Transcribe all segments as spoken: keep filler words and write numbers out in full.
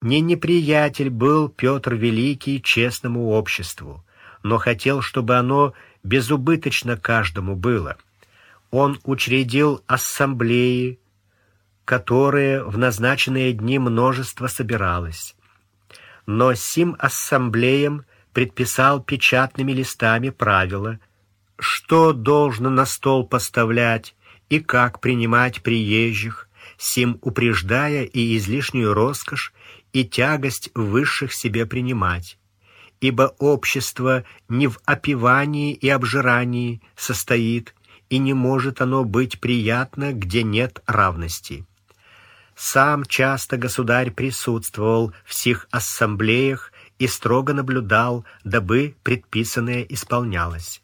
Не неприятель был Петр Великий честному обществу, но хотел, чтобы оно безубыточно каждому было. Он учредил ассамблеи, которые в назначенные дни множество собиралось. Но сим ассамблеям предписал печатными листами правила, что должно на стол поставлять и как принимать приезжих, сим упреждая и излишнюю роскошь, и тягость высших себе принимать. Ибо общество не в опивании и обжирании состоит, и не может оно быть приятно, где нет равности. Сам часто государь присутствовал в сих ассамблеях и строго наблюдал, дабы предписанное исполнялось.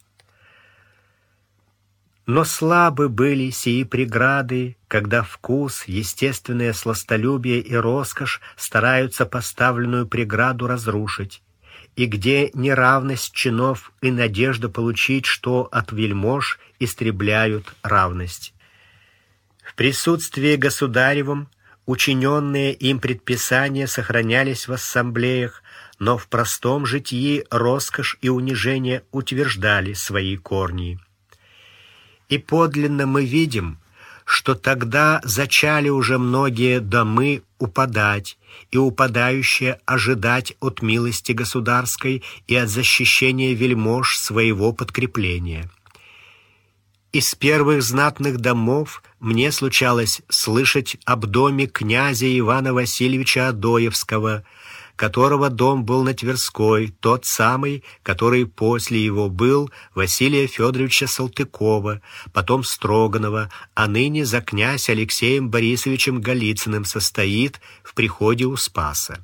Но слабы были сии преграды, когда вкус, естественное сластолюбие и роскошь стараются поставленную преграду разрушить, и где неравность чинов и надежда получить, что от вельмож истребляют равность. В присутствии государевом учиненные им предписания сохранялись в ассамблеях, но в простом житии роскошь и унижение утверждали свои корни. И подлинно мы видим, что тогда зачали уже многие домы упадать, и упадающие ожидать от милости государской и от защищения вельмож своего подкрепления. Из первых знатных домов мне случалось слышать об доме князя Ивана Васильевича Адоевского, которого дом был на Тверской, тот самый, который после его был Василия Федоровича Салтыкова, потом Строганова, а ныне за князь Алексеем Борисовичем Голицыным состоит в приходе у Спаса.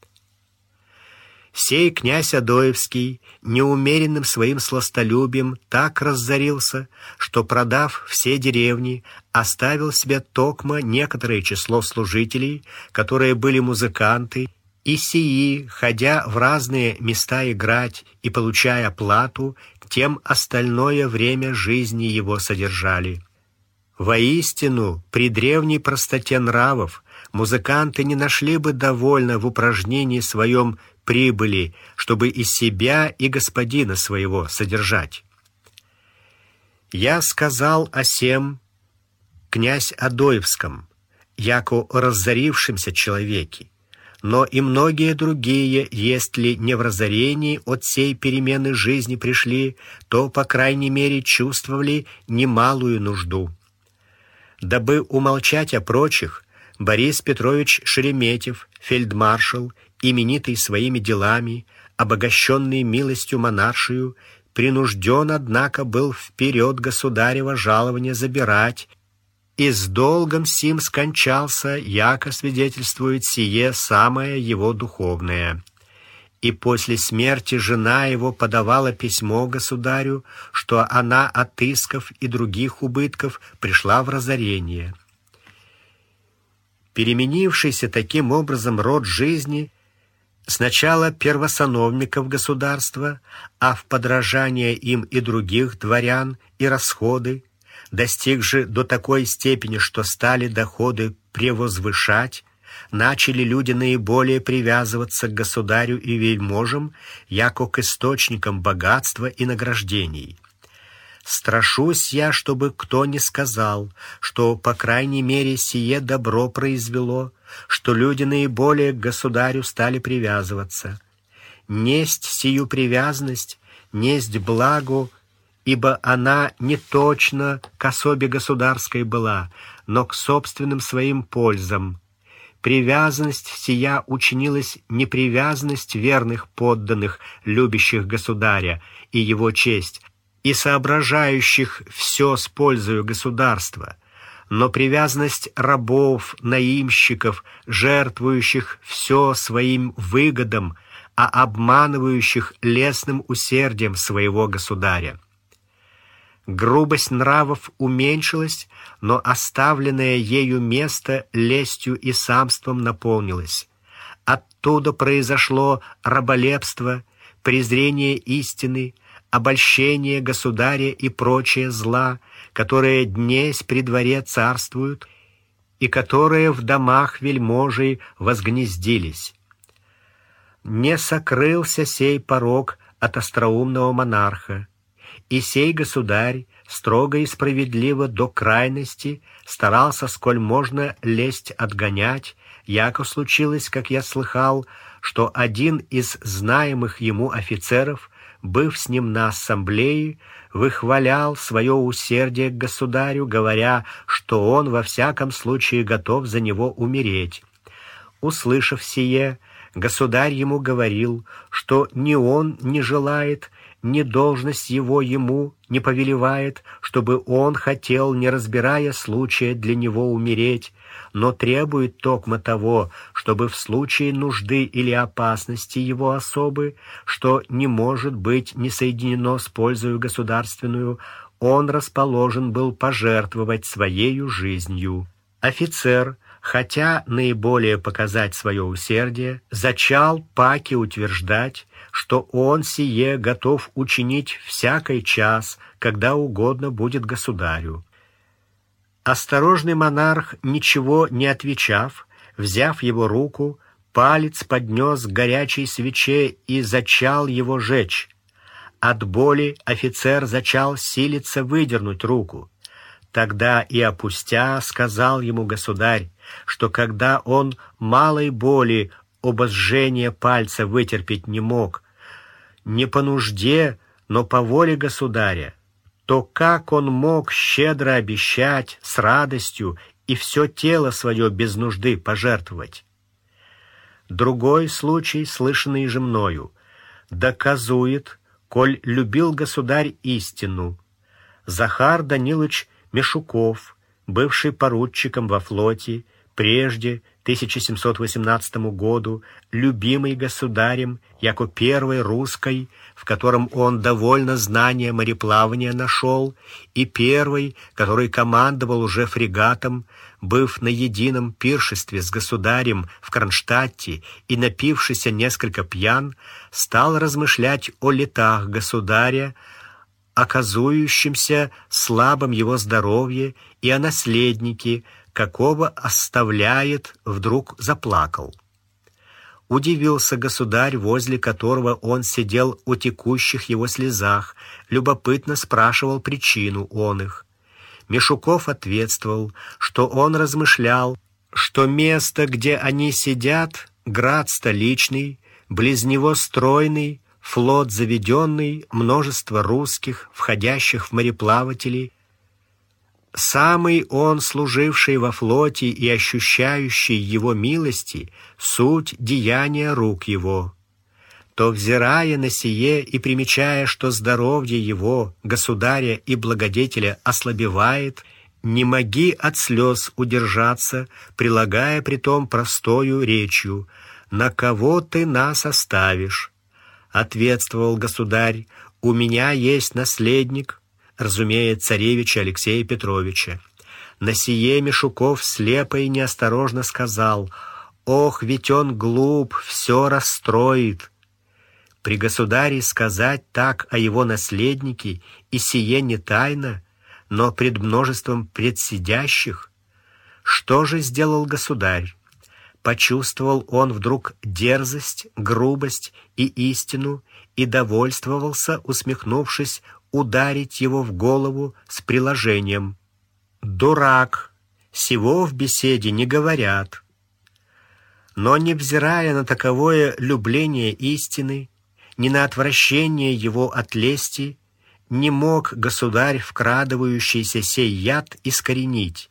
Сей князь Адоевский неумеренным своим сластолюбием так разорился, что, продав все деревни, оставил себе токмо некоторое число служителей, которые были музыканты, и сии, ходя в разные места играть и получая плату, тем остальное время жизни его содержали. Воистину, при древней простоте нравов музыканты не нашли бы довольно в упражнении своем прибыли, чтобы и себя, и господина своего содержать. Я сказал о сем князь Адоевском, яко о разорившемся человеке, но и многие другие, если не в разорении от сей перемены жизни пришли, то, по крайней мере, чувствовали немалую нужду. Дабы умолчать о прочих, Борис Петрович Шереметьев, фельдмаршал, именитый своими делами, обогащенный милостью монаршию, принужден, однако, был вперед государева жалования забирать, и с долгом сим скончался, яко свидетельствует сие самое его духовное. И после смерти жена его подавала письмо государю, что она от исков и других убытков пришла в разорение. Переменившийся таким образом род жизни сначала первосановников государства, а в подражание им и других дворян и расходы, достиг же до такой степени, что стали доходы превозвышать, начали люди наиболее привязываться к государю и вельможам, яко к источникам богатства и награждений. Страшусь я, чтобы кто не сказал, что, по крайней мере, сие добро произвело, что люди наиболее к государю стали привязываться. Несть сию привязанность, несть благо, ибо она не точно к особе государской была, но к собственным своим пользам. Привязанность сия учинилась не привязанность верных подданных, любящих государя и его честь, и соображающих все с пользою государства, но привязанность рабов, наимщиков, жертвующих все своим выгодам, а обманывающих лесным усердием своего государя. Грубость нравов уменьшилась, но оставленное ею место лестью и самством наполнилось. Оттуда произошло раболепство, презрение истины, обольщение государя и прочие зла, которые днесь при дворе царствуют и которые в домах вельможей возгнездились. не сокрылся сей порок от остроумного монарха, и сей государь строго и справедливо до крайности старался, сколь можно, лесть отгонять, яко случилось, как я слыхал, что один из знаемых ему офицеров, быв с ним на ассамблее, выхвалял свое усердие к государю, говоря, что он во всяком случае готов за него умереть. Услышав сие, государь ему говорил, что ни он не желает, ни должность его ему не повелевает, чтобы он хотел, не разбирая случая, для него умереть, но требует токмо того, чтобы в случае нужды или опасности его особы, что не может быть не соединено с пользою государственную, он расположен был пожертвовать своею жизнью. Офицер, хотя наиболее показать свое усердие, зачал паки утверждать, что он сие готов учинить всякий час, когда угодно будет государю. Осторожный монарх, ничего не отвечав, взяв его руку, палец поднес к горячей свече и зачал его жечь. От боли офицер зачал силиться выдернуть руку. Тогда и опустя сказал ему государь, что когда он малой боли обожжения пальца вытерпеть не мог, не по нужде, но по воле государя, то как он мог щедро обещать с радостью и все тело свое без нужды пожертвовать? Другой случай, слышанный же мною, доказует, коль любил государь истину. Захар Данилович Мешуков, бывший поручиком во флоте, прежде тысяча семьсот восемнадцатому году, любимый государем, яко первой русской, в котором он довольно знания мореплавания нашел, и первый, который командовал уже фрегатом, быв на едином пиршестве с государем в Кронштадте и напившийся несколько пьян, стал размышлять о летах государя, оказующемся слабом его здоровье, и о наследнике, какого оставляет, вдруг заплакал. Удивился государь, возле которого он сидел о текущих его слезах, любопытно спрашивал причину он их. Мешуков ответствовал, что он размышлял, что место, где они сидят, град столичный, близ него стройный, флот заведенный, множество русских, входящих в мореплаватели. Самый он, служивший во флоте и ощущающий его милости, суть деяния рук его. То, взирая на сие и примечая, что здоровье его, государя и благодетеля, ослабевает, не моги от слез удержаться, прилагая притом простою речью: «На кого ты нас оставишь?» Ответствовал государь: «У меня есть наследник, разумеется, царевича Алексея Петровича». На сие Мешуков слепо и неосторожно сказал: «Ох, ведь он глуп, все расстроит». При государе сказать так о его наследнике, и сие не тайна, но пред множеством предсидящих. Что же сделал государь? Почувствовал он вдруг дерзость, грубость и истину, и довольствовался, усмехнувшись, ударить его в голову с приложением: «Дурак, сего в беседе не говорят». Но, невзирая на таковое любление истины, ни на отвращение его от лести, не мог государь вкрадывающийся сей яд искоренить.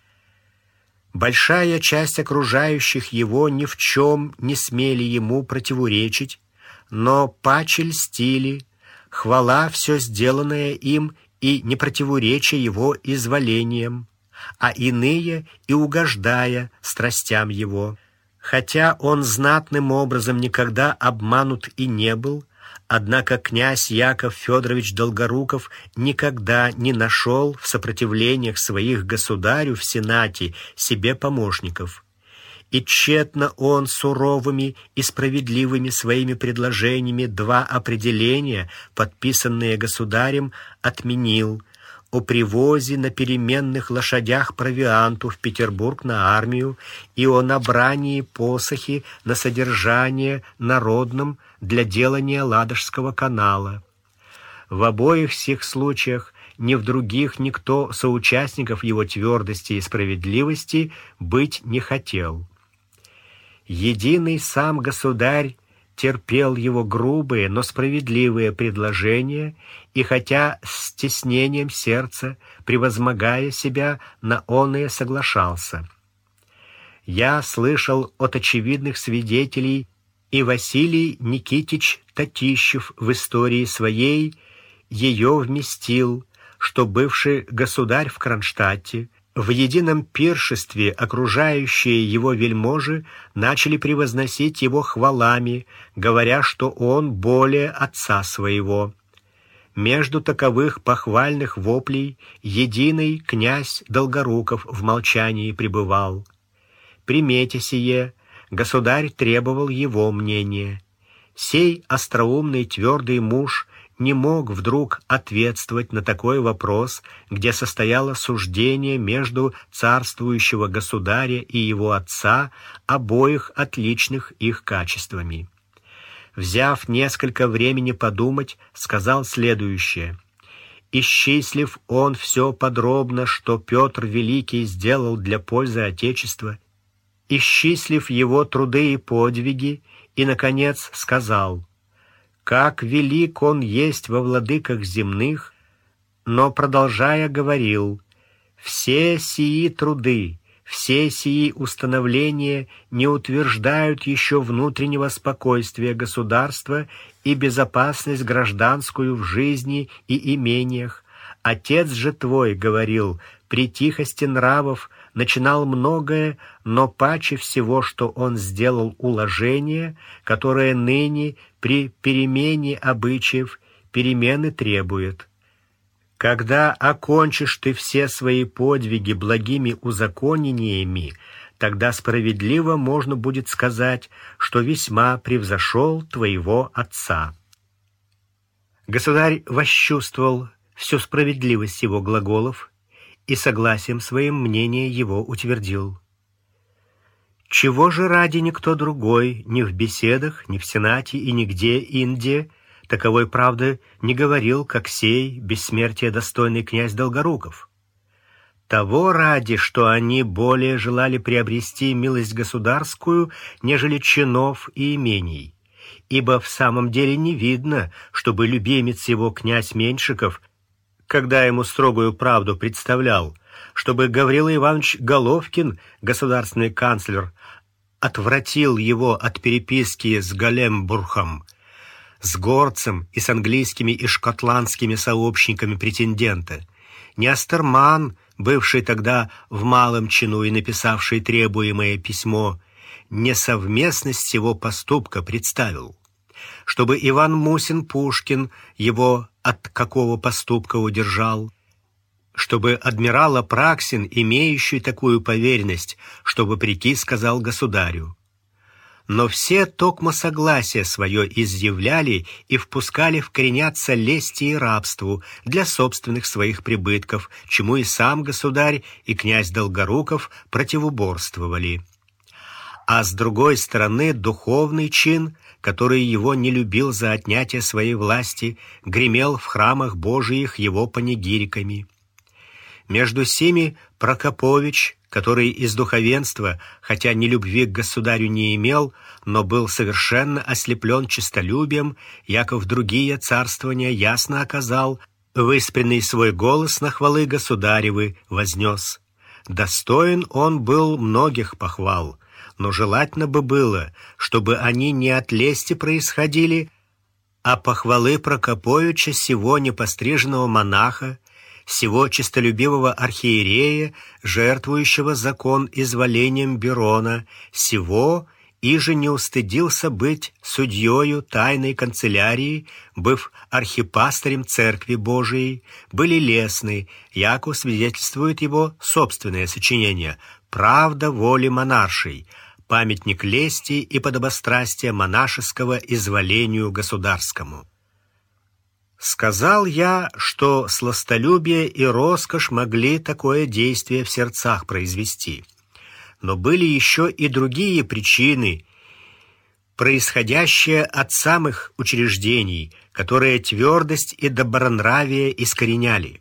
Большая часть окружающих его ни в чем не смели ему противоречить, но паче льстили, хвала все сделанное им и не противореча его изволениям, а иные и угождая страстям его. Хотя он знатным образом никогда обманут и не был, однако князь Яков Федорович Долгоруков никогда не нашел в сопротивлениях своих государю в Сенате себе помощников. И тщетно он суровыми и справедливыми своими предложениями два определения, подписанные государем, отменил, о привозе на переменных лошадях провианту в Петербург на армию и о набрании посохи на содержание народным для делания Ладожского канала. В обоих сих случаях ни в других никто соучастников его твердости и справедливости быть не хотел. Единый сам государь терпел его грубые, но справедливые предложения, и хотя с стеснением сердца, превозмогая себя, на оное соглашался. Я слышал от очевидных свидетелей, и Василий Никитич Татищев в истории своей ее вместил, что бывший государь в Кронштадте в едином пиршестве окружающие его вельможи начали превозносить его хвалами, говоря, что он более отца своего. Между таковых похвальных воплей единый князь Долгоруков в молчании пребывал. Приметя сие, государь требовал его мнения. Сей остроумный твердый муж не мог вдруг ответствовать на такой вопрос, где состояло суждение между царствующего государя и его отца, обоих отличных их качествами. Взяв несколько времени подумать, сказал следующее: «Исчислив он все подробно, что Петр Великий сделал для пользы Отечества, исчислив его труды и подвиги, и, наконец, сказал: как велик он есть во владыках земных, но, продолжая, говорил: все сии труды, все сии установления не утверждают еще внутреннего спокойствия государства и безопасность гражданскую в жизни и имениях. Отец же твой, говорил, при тихости нравов начинал многое, но паче всего, что он сделал уложение, которое ныне при перемене обычаев перемены требует. Когда окончишь ты все свои подвиги благими узаконениями, тогда справедливо можно будет сказать, что весьма превзошел твоего отца». Государь восчувствовал всю справедливость его глаголов и согласием своим мнение его утвердил. Чего же ради никто другой, ни в беседах, ни в сенате и нигде инде, таковой правды не говорил, как сей бессмертия достойный князь Долгоруков? Того ради, что они более желали приобрести милость государскую, нежели чинов и имений. Ибо в самом деле не видно, чтобы любимец его князь Меньшиков, когда ему строгую правду представлял, чтобы Гаврила Иванович Головкин, государственный канцлер, отвратил его от переписки с Галембургом, с горцем и с английскими и шотландскими сообщниками претендента. Не Астерман, бывший тогда в малом чину и написавший требуемое письмо, несовместность его поступка представил. Чтобы Иван Мусин-Пушкин его от какого поступка удержал, чтобы адмирал Апраксин, имеющий такую поверенность, чтобы вопреки сказал государю. Но все токмо согласие свое изъявляли и впускали вкореняться лести и рабству для собственных своих прибытков, чему и сам государь, и князь Долгоруков противоборствовали. А с другой стороны духовный чин, который его не любил за отнятие своей власти, гремел в храмах Божиих его панигириками. Между сими Прокопович, который из духовенства, хотя ни любви к государю не имел, но был совершенно ослеплен честолюбием, яков другие царствования ясно оказал, выспренный свой голос на хвалы государевы вознес. Достоин он был многих похвал, но желательно бы было, чтобы они не от лести происходили, а похвалы Прокоповича сего непостриженного монаха, сего честолюбивого архиерея, жертвующего закон изволением Берона, сего иже не устыдился быть судьёю тайной канцелярии, быв архипастырем Церкви Божией, были лестны, яко свидетельствует его собственное сочинение «Правда воли монаршей», памятник лести и подобострастия монашеского изволению государскому. Сказал я, что сластолюбие и роскошь могли такое действие в сердцах произвести. Но были еще и другие причины, происходящие от самых учреждений, которые твердость и добронравие искореняли.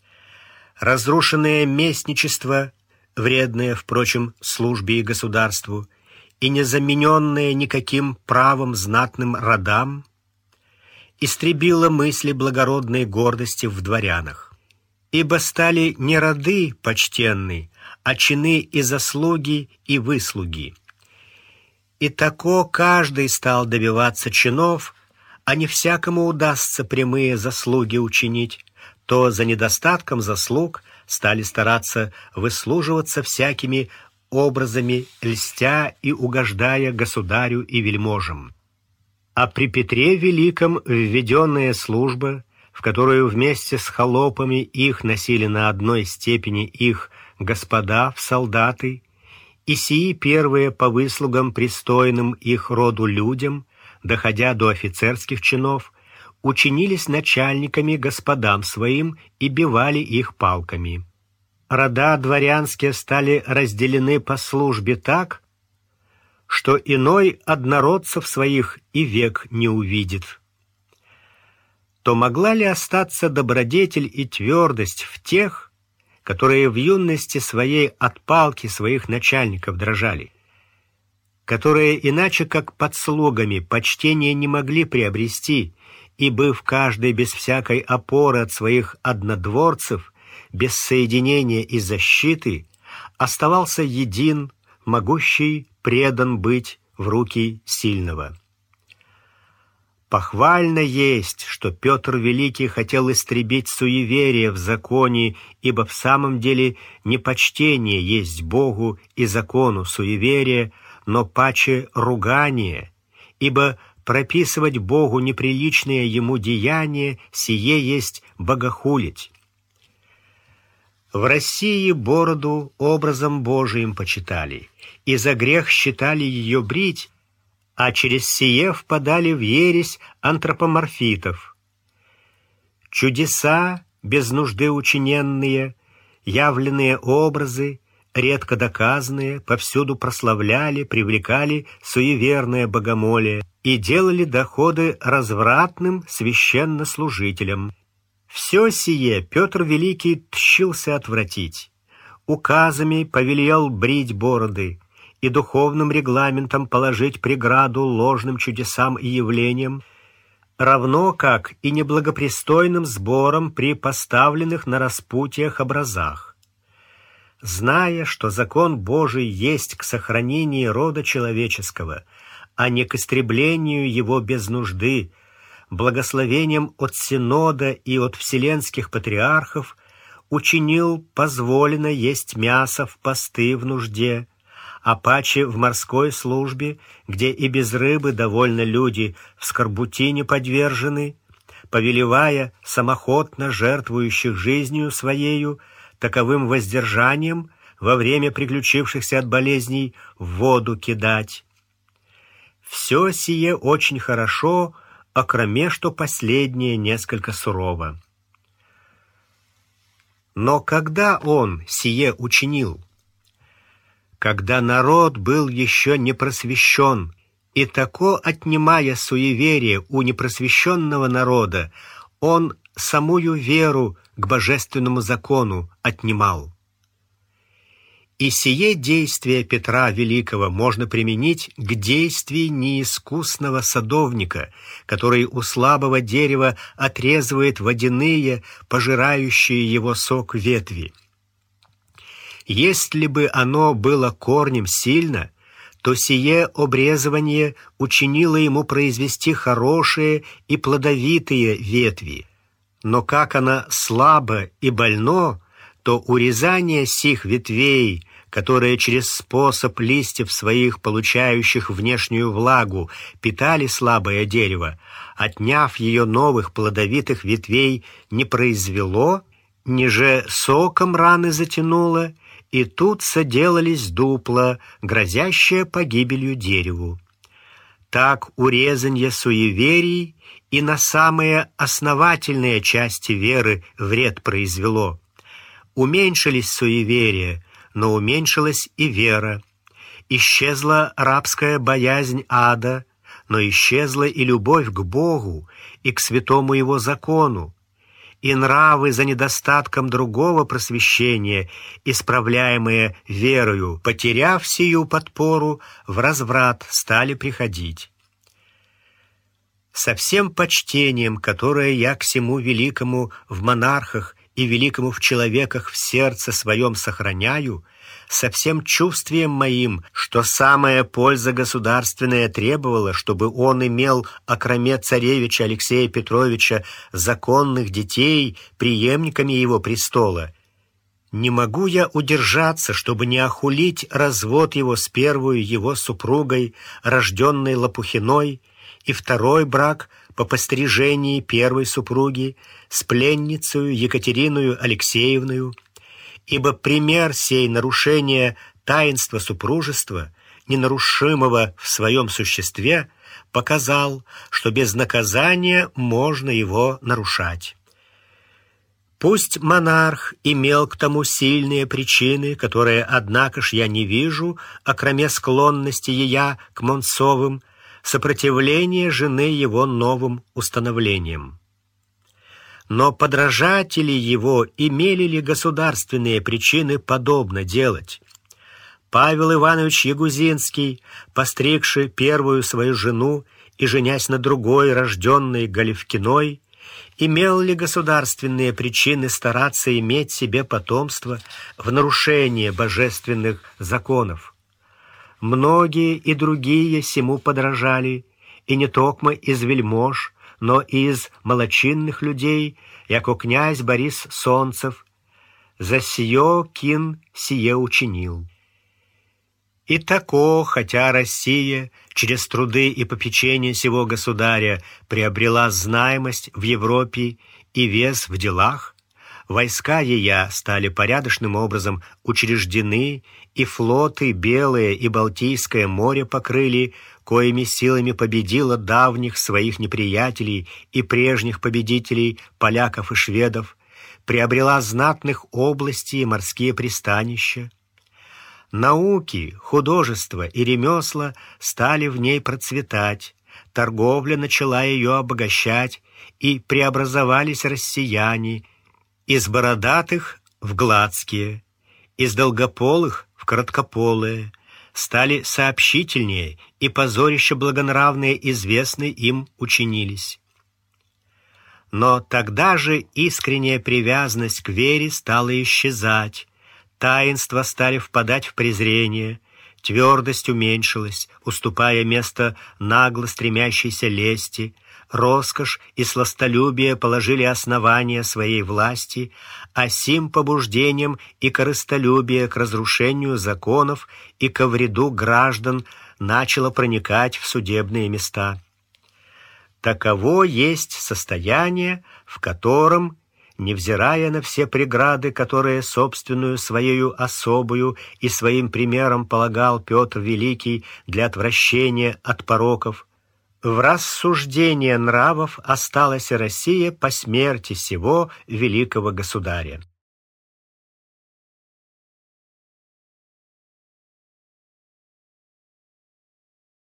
Разрушенное местничество, вредное, впрочем, службе и государству, и незамененное никаким правом знатным родам, истребило мысли благородной гордости в дворянах. Ибо стали не роды почтенны, а чины и заслуги, и выслуги. И тако каждый стал добиваться чинов, а не всякому удастся прямые заслуги учинить, то за недостатком заслуг стали стараться выслуживаться всякими образами, льстя и угождая государю и вельможам. А при Петре Великом введенная служба, в которую вместе с холопами их носили на одной степени их господа в солдаты, и сии первые по выслугам пристойным их роду людям, доходя до офицерских чинов, учинились начальниками господам своим и бивали их палками. Рода дворянские стали разделены по службе так, что иной однородцев своих и век не увидит. То могла ли остаться добродетель и твердость в тех, которые в юности своей от палки своих начальников дрожали, которые иначе как под слугами почтения не могли приобрести, и, быв каждый без всякой опоры от своих однодворцев, без соединения и защиты, оставался един, могущий предан быть в руки сильного. Похвально есть, что Петр Великий хотел истребить суеверие в законе, ибо в самом деле не почтение есть Богу и закону суеверие, но паче ругание, ибо прописывать Богу неприличные ему деяния, сие есть богохулить. В России бороду образом Божиим почитали, и за грех считали ее брить, а через сие впадали в ересь антропоморфитов. Чудеса, без нужды учиненные, явленные образы, редко доказанные, повсюду прославляли, привлекали суеверное богомолие и делали доходы развратным священнослужителям. Все сие Петр Великий тщился отвратить. Указами повелел брить бороды и духовным регламентом положить преграду ложным чудесам и явлениям, равно как и неблагопристойным сборам при поставленных на распутьях образах. Зная, что закон Божий есть к сохранению рода человеческого, а не к истреблению его без нужды, благословением от Синода и от вселенских патриархов учинил позволено есть мясо в посты в нужде, а паче в морской службе, где и без рыбы довольно люди в скорбутине подвержены, повелевая самохотно жертвующих жизнью своею таковым воздержанием во время приключившихся от болезней в воду кидать. Все сие очень хорошо, окроме что последнее несколько сурово. Но когда он сие учинил? Когда народ был еще не просвещен, и тако, отнимая суеверие у непросвещенного народа, он самую веру к божественному закону отнимал. И сие действие Петра Великого можно применить к действию неискусного садовника, который у слабого дерева отрезывает водяные, пожирающие его сок ветви. Если бы оно было корнем сильно, то сие обрезывание учинило ему произвести хорошие и плодовитые ветви. Но как оно слабо и больно, то урезание сих ветвей, которые через способ листьев своих, получающих внешнюю влагу, питали слабое дерево, отняв ее новых плодовитых ветвей, не произвело, ниже соком раны затянуло, и тут соделались дупла, грозящие погибелью дереву. Так урезанье суеверий и на самые основательные части веры вред произвело. Уменьшились суеверия, но уменьшилась и вера. Исчезла рабская боязнь ада, но исчезла и любовь к Богу и к святому Его закону. И нравы за недостатком другого просвещения, исправляемые верою, потеряв сию подпору, в разврат стали приходить. Со всем почтением, которое я к сему великому в монархах и великому в человеках в сердце своем сохраняю, со всем чувствием моим, что самая польза государственная требовала, чтобы он имел, окроме царевича Алексея Петровича, законных детей, преемниками его престола, не могу я удержаться, чтобы не охулить развод его с первую его супругой, рожденной Лопухиной, и второй брак по пострижении первой супруги с пленницею Екатериною Алексеевною, ибо пример сей нарушения таинства супружества, ненарушимого в своем существе, показал, что без наказания можно его нарушать. Пусть монарх имел к тому сильные причины, которые, однако ж, я не вижу, окроме склонности ея к Монцовым, сопротивление жены его новым установлениям. Но подражатели его имели ли государственные причины подобно делать? Павел Иванович Ягузинский, постригши первую свою жену и женясь на другой, рожденной Голевкиной, имел ли государственные причины стараться иметь себе потомство в нарушение божественных законов? Многие и другие сему подражали, и не токмо из вельмож, но и из молочинных людей, яко князь Борис Солнцев, за сие кин сие учинил. И тако, хотя Россия через труды и попечение сего государя приобрела знаемость в Европе и вес в делах, войска ея стали порядочным образом учреждены, и флоты Белое и Балтийское море покрыли, коими силами победила давних своих неприятелей и прежних победителей, поляков и шведов, приобрела знатных областей и морские пристанища. Науки, художество и ремесла стали в ней процветать, торговля начала ее обогащать, и преобразовались россияне из бородатых в гладкие, из долгополых в короткополые, стали сообщительнее, и позорища благонравные известны им учинились. Но тогда же искренняя привязанность к вере стала исчезать, таинства стали впадать в презрение, твердость уменьшилась, уступая место нагло стремящейся лести, роскошь и сластолюбие положили основания своей власти, а сим побуждением и корыстолюбие к разрушению законов и ко вреду граждан начало проникать в судебные места. Таково есть состояние, в котором, невзирая на все преграды, которые собственную своею особою и своим примером полагал Петр Великий для отвращения от пороков, в рассуждение нравов осталась Россия по смерти сего великого государя.